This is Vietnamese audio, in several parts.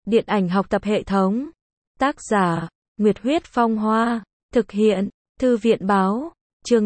Điện ảnh học tập hệ thống. Tác giả, Nguyệt Huyết Phong Hoa. Thực hiện, Thư viện Báo. Chương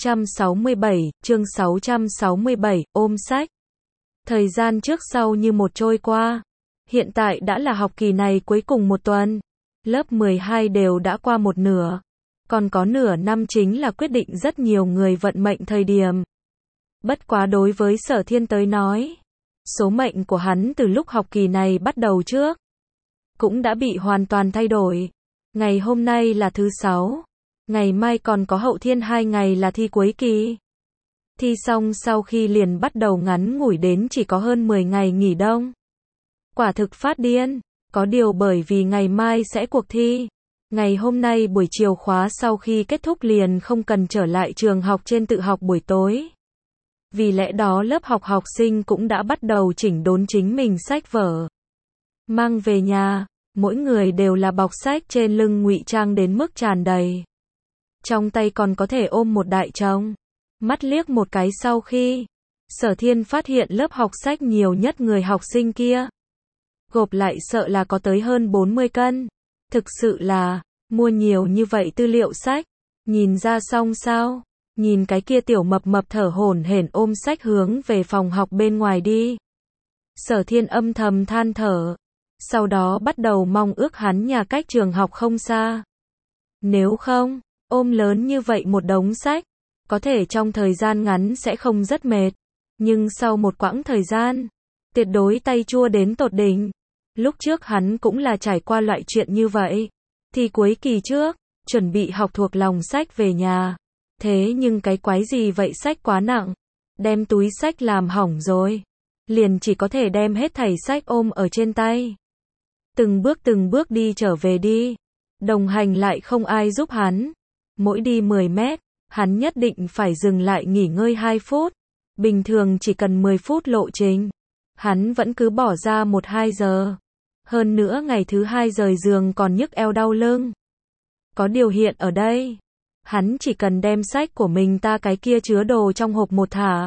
667, ôm sách. Thời gian trước sau như một trôi qua. Hiện tại đã là học kỳ này cuối cùng một tuần. Lớp 12 đều đã qua một nửa. Còn có nửa năm chính là quyết định rất nhiều người vận mệnh thời điểm. Bất quá đối với Sở Thiên tới nói, số mệnh của hắn từ lúc học kỳ này bắt đầu trước cũng đã bị hoàn toàn thay đổi. Ngày hôm nay là thứ 6, ngày mai còn có hậu thiên 2 ngày là thi cuối kỳ. Thi xong sau khi liền bắt đầu ngắn ngủi đến chỉ có hơn 10 ngày nghỉ đông. Quả thực phát điên, có điều bởi vì ngày mai sẽ cuộc thi. Ngày hôm nay buổi chiều khóa sau khi kết thúc liền không cần trở lại trường học trên tự học buổi tối. Vì lẽ đó lớp học sinh cũng đã bắt đầu chỉnh đốn chính mình sách vở. Mang về nhà, mỗi người đều là bọc sách trên lưng ngụy trang đến mức tràn đầy. Trong tay còn có thể ôm một đại chồng. Mắt liếc một cái sau khi Sở Thiên phát hiện lớp học sách nhiều nhất người học sinh kia. Gộp lại sợ là có tới hơn 40 cân. Thực sự là, mua nhiều như vậy tư liệu sách. Nhìn ra xong sao? Nhìn cái kia tiểu mập mập thở hổn hển ôm sách hướng về phòng học bên ngoài đi. Sở Thiên âm thầm than thở. Sau đó bắt đầu mong ước hắn nhà cách trường học không xa. Nếu không, ôm lớn như vậy một đống sách, có thể trong thời gian ngắn sẽ không rất mệt. Nhưng sau một quãng thời gian, tuyệt đối tay chua đến tột đỉnh. Lúc trước hắn cũng là trải qua loại chuyện như vậy. Thì cuối kỳ trước, chuẩn bị học thuộc lòng sách về nhà. Thế nhưng cái quái gì vậy, sách quá nặng. Đem túi sách làm hỏng rồi. Liền chỉ có thể đem hết thảy sách ôm ở trên tay. Từng bước đi trở về đi. Đồng hành lại không ai giúp hắn. Mỗi đi 10 mét, hắn nhất định phải dừng lại nghỉ ngơi 2 phút. Bình thường chỉ cần 10 phút lộ trình. Hắn vẫn cứ bỏ ra 1-2 giờ. Hơn nữa ngày thứ 2 rời giường còn nhức eo đau lưng. Có điều hiện ở đây, hắn chỉ cần đem sách của mình ta cái kia chứa đồ trong hộp một thả.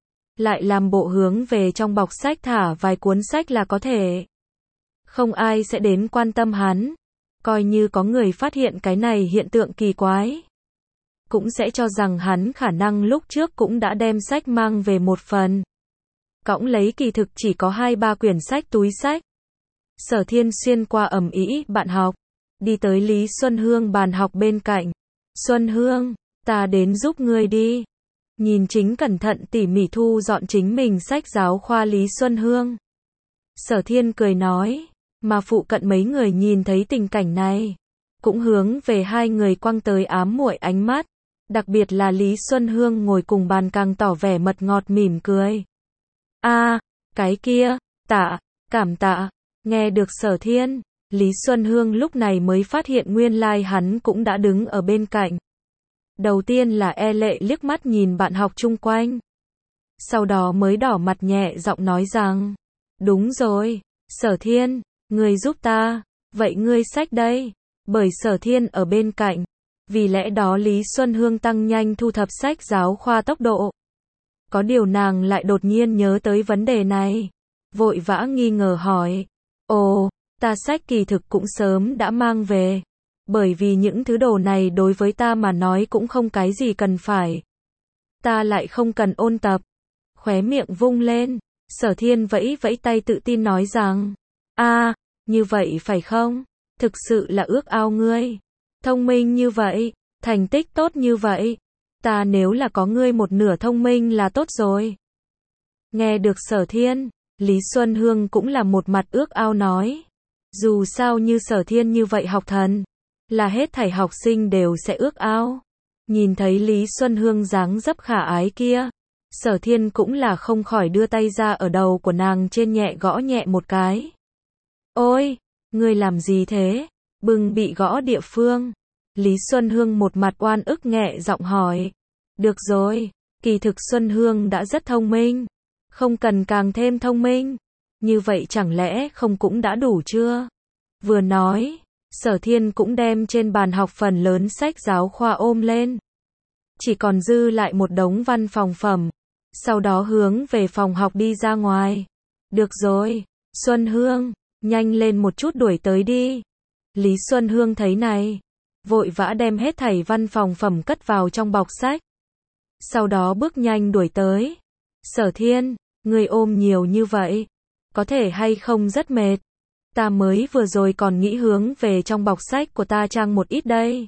Lại làm bộ hướng về trong bọc sách thả vài cuốn sách là có thể. Không ai sẽ đến quan tâm hắn. Coi như có người phát hiện cái này hiện tượng kỳ quái, cũng sẽ cho rằng hắn khả năng lúc trước cũng đã đem sách mang về một phần. Cõng lấy kỳ thực chỉ có 2-3 quyển sách túi sách. Sở Thiên xuyên qua ầm ĩ bạn học, đi tới Lý Xuân Hương bàn học bên cạnh. Xuân Hương, ta đến giúp ngươi đi. Nhìn chính cẩn thận tỉ mỉ thu dọn chính mình sách giáo khoa Lý Xuân Hương. Sở Thiên cười nói, mà phụ cận mấy người nhìn thấy tình cảnh này, cũng hướng về hai người quăng tới ám muội ánh mắt. Đặc biệt là Lý Xuân Hương ngồi cùng bàn càng tỏ vẻ mật ngọt mỉm cười. Cái kia, cảm tạ. Nghe được Sở Thiên, Lý Xuân Hương lúc này mới phát hiện nguyên lai hắn cũng đã đứng ở bên cạnh. Đầu tiên là e lệ liếc mắt nhìn bạn học chung quanh. Sau đó mới đỏ mặt nhẹ giọng nói rằng, đúng rồi, Sở Thiên, ngươi giúp ta, vậy ngươi xách đây. Bởi Sở Thiên ở bên cạnh, vì lẽ đó Lý Xuân Hương tăng nhanh thu thập sách giáo khoa tốc độ. Có điều nàng lại đột nhiên nhớ tới vấn đề này. Vội vã nghi ngờ hỏi, ta sách kỳ thực cũng sớm đã mang về. Bởi vì những thứ đồ này đối với ta mà nói cũng không cái gì cần phải. Ta lại không cần ôn tập. Khóe miệng vung lên, Sở Thiên vẫy vẫy tay tự tin nói rằng, như vậy phải không? Thực sự là ước ao ngươi. Thông minh như vậy, thành tích tốt như vậy. Ta nếu là có ngươi một nửa thông minh là tốt rồi. Nghe được Sở Thiên, Lý Xuân Hương cũng là một mặt ước ao nói. Dù sao như Sở Thiên như vậy học thần, là hết thảy học sinh đều sẽ ước ao. Nhìn thấy Lý Xuân Hương dáng dấp khả ái kia, Sở Thiên cũng là không khỏi đưa tay ra ở đầu của nàng trên nhẹ gõ nhẹ một cái. Ôi, ngươi làm gì thế? Bừng bị gõ địa phương. Lý Xuân Hương một mặt oan ức nhẹ giọng hỏi. Được rồi, kỳ thực Xuân Hương đã rất thông minh. Không cần càng thêm thông minh. Như vậy chẳng lẽ không cũng đã đủ chưa? Vừa nói, Sở Thiên cũng đem trên bàn học phần lớn sách giáo khoa ôm lên. Chỉ còn dư lại một đống văn phòng phẩm. Sau đó hướng về phòng học đi ra ngoài. Được rồi, Xuân Hương, Nhanh lên một chút đuổi tới đi. Lý Xuân Hương thấy này, vội vã đem hết thảy văn phòng phẩm cất vào trong bọc sách. Sau đó bước nhanh đuổi tới. Sở Thiên, ngươi ôm nhiều như vậy, có thể hay không rất mệt. Ta mới vừa rồi còn nghĩ hướng về trong bọc sách của ta trang một ít đây.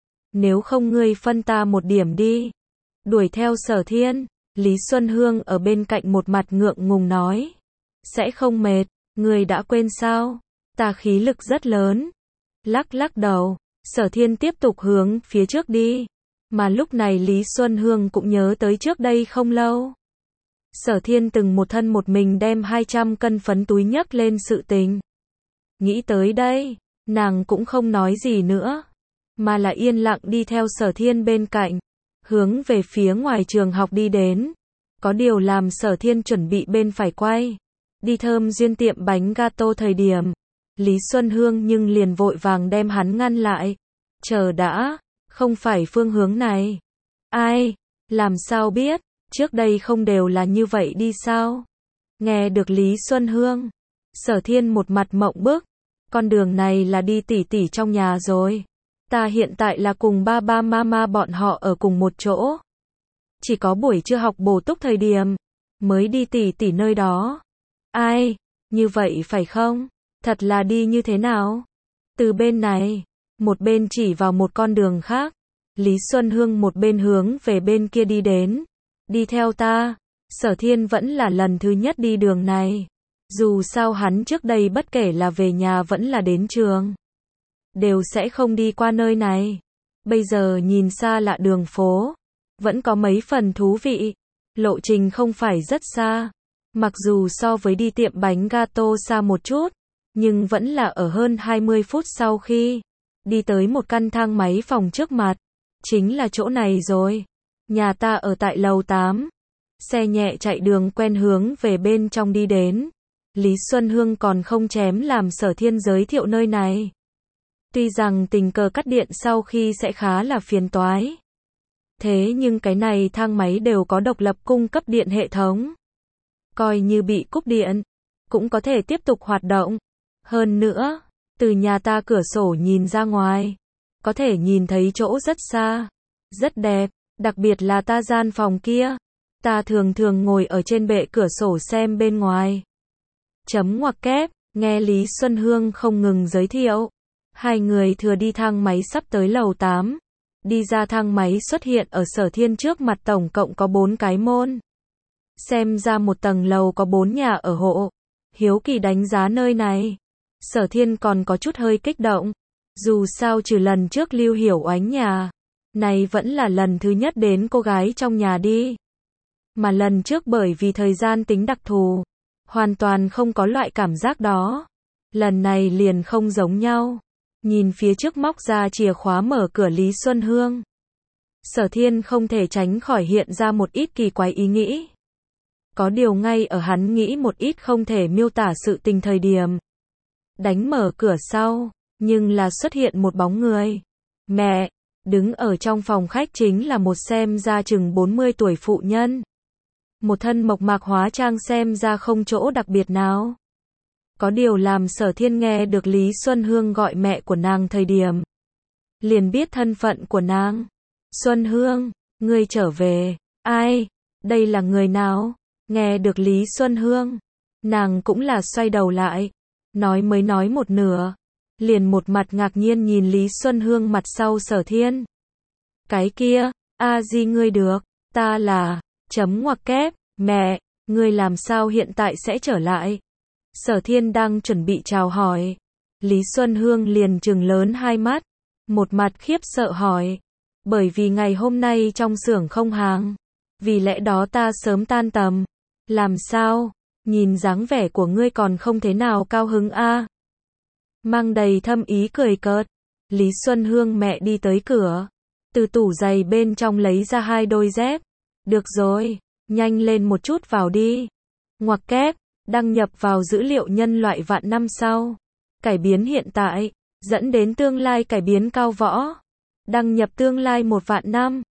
Nếu không ngươi phân ta một điểm đi. Đuổi theo Sở Thiên, Lý Xuân Hương ở bên cạnh một mặt ngượng ngùng nói. Sẽ không mệt, ngươi đã quên sao? Ta khí lực rất lớn. Lắc lắc đầu, Sở Thiên tiếp tục hướng phía trước đi. Mà lúc này Lý Xuân Hương cũng nhớ tới trước đây không lâu. Sở Thiên từng một thân một mình đem 200 cân phấn túi nhấc lên sự tình. Nghĩ tới đây, nàng cũng không nói gì nữa, mà là yên lặng đi theo Sở Thiên bên cạnh, hướng về phía ngoài trường học đi đến. Có điều làm Sở Thiên chuẩn bị bên phải quay, đi Thơm Duyên tiệm bánh gato thời điểm, Lý Xuân Hương nhưng liền vội vàng đem hắn ngăn lại. Chờ đã, không phải phương hướng này. Ai, làm sao biết, trước đây không đều là như vậy đi sao? Nghe được Lý Xuân Hương, Sở Thiên một mặt mộng bức, con đường này là đi tỉ tỉ trong nhà rồi. Ta hiện tại là cùng ba ba mama bọn họ ở cùng một chỗ. Chỉ có buổi trưa học bổ túc thời điểm, mới đi tỉ tỉ nơi đó. Ai, như vậy phải không? Thật là đi như thế nào? Từ bên này, một bên chỉ vào một con đường khác, Lý Xuân Hương một bên hướng về bên kia đi đến. Đi theo ta. Sở Thiên vẫn là lần thứ nhất đi đường này. Dù sao hắn trước đây bất kể là về nhà vẫn là đến trường, đều sẽ không đi qua nơi này. Bây giờ nhìn xa lạ đường phố, vẫn có mấy phần thú vị. Lộ trình không phải rất xa. Mặc dù so với đi tiệm bánh gato xa một chút, nhưng vẫn là ở hơn 20 phút sau khi đi tới một căn thang máy phòng trước mặt. Chính là chỗ này rồi. Nhà ta ở tại lầu 8. Xe nhẹ chạy đường quen hướng về bên trong đi đến. Lý Xuân Hương còn không chém làm Sở Thiên giới thiệu nơi này. Tuy rằng tình cờ cắt điện sau khi sẽ khá là phiền toái. Thế nhưng cái này thang máy đều có độc lập cung cấp điện hệ thống. Coi như bị cúp điện, cũng có thể tiếp tục hoạt động. Hơn nữa, từ nhà ta cửa sổ nhìn ra ngoài, có thể nhìn thấy chỗ rất xa, rất đẹp, đặc biệt là ta gian phòng kia. Ta thường thường ngồi ở trên bệ cửa sổ xem bên ngoài. Chấm ngoặc kép, nghe Lý Xuân Hương không ngừng giới thiệu. Hai người thừa đi thang máy sắp tới lầu 8. Đi ra thang máy xuất hiện ở Sở Thiên trước mặt tổng cộng có 4 cái môn. Xem ra một tầng lầu có 4 nhà ở hộ. Hiếu kỳ đánh giá nơi này. Sở Thiên còn có chút hơi kích động. Dù sao trừ lần trước Lưu Hiểu Oánh nhà, này vẫn là lần thứ nhất đến cô gái trong nhà đi. Mà lần trước bởi vì thời gian tính đặc thù, hoàn toàn không có loại cảm giác đó. Lần này liền không giống nhau. Nhìn phía trước móc ra chìa khóa mở cửa Lý Xuân Hương, Sở Thiên không thể tránh khỏi hiện ra một ít kỳ quái ý nghĩ. Có điều ngay ở hắn nghĩ một ít không thể miêu tả sự tình thời điểm, đánh mở cửa sau, nhưng là xuất hiện một bóng người. Mẹ, đứng ở trong phòng khách chính là một xem ra chừng 40 tuổi phụ nhân. Một thân mộc mạc hóa trang xem ra không chỗ đặc biệt nào. Có điều làm Sở Thiên nghe được Lý Xuân Hương gọi mẹ của nàng thời điểm, liền biết thân phận của nàng. Xuân Hương, ngươi trở về. Ai? Đây là người nào? Nghe được Lý Xuân Hương, nàng cũng là xoay đầu lại. Mới nói một nửa, liền một mặt ngạc nhiên nhìn Lý Xuân Hương mặt sau Sở Thiên. Cái kia, Di ngươi được, ta là, chấm ngoặc kép, mẹ, ngươi làm sao hiện tại sẽ trở lại? Sở Thiên đang chuẩn bị chào hỏi. Lý Xuân Hương liền trừng lớn hai mắt, một mặt khiếp sợ hỏi. Bởi vì ngày hôm nay trong xưởng không hàng, vì lẽ đó ta sớm tan tầm. Làm sao? Nhìn dáng vẻ của ngươi còn không thế nào cao hứng a. Mang đầy thâm ý cười cợt, Lý Xuân Hương mẹ đi tới cửa, từ tủ giày bên trong lấy ra 2 đôi dép. Được rồi, nhanh lên một chút vào đi. Ngoặc kép, đăng nhập vào dữ liệu nhân loại vạn năm sau. Cải biến hiện tại, dẫn đến tương lai cải biến cao võ. Đăng nhập tương lai 1 vạn năm.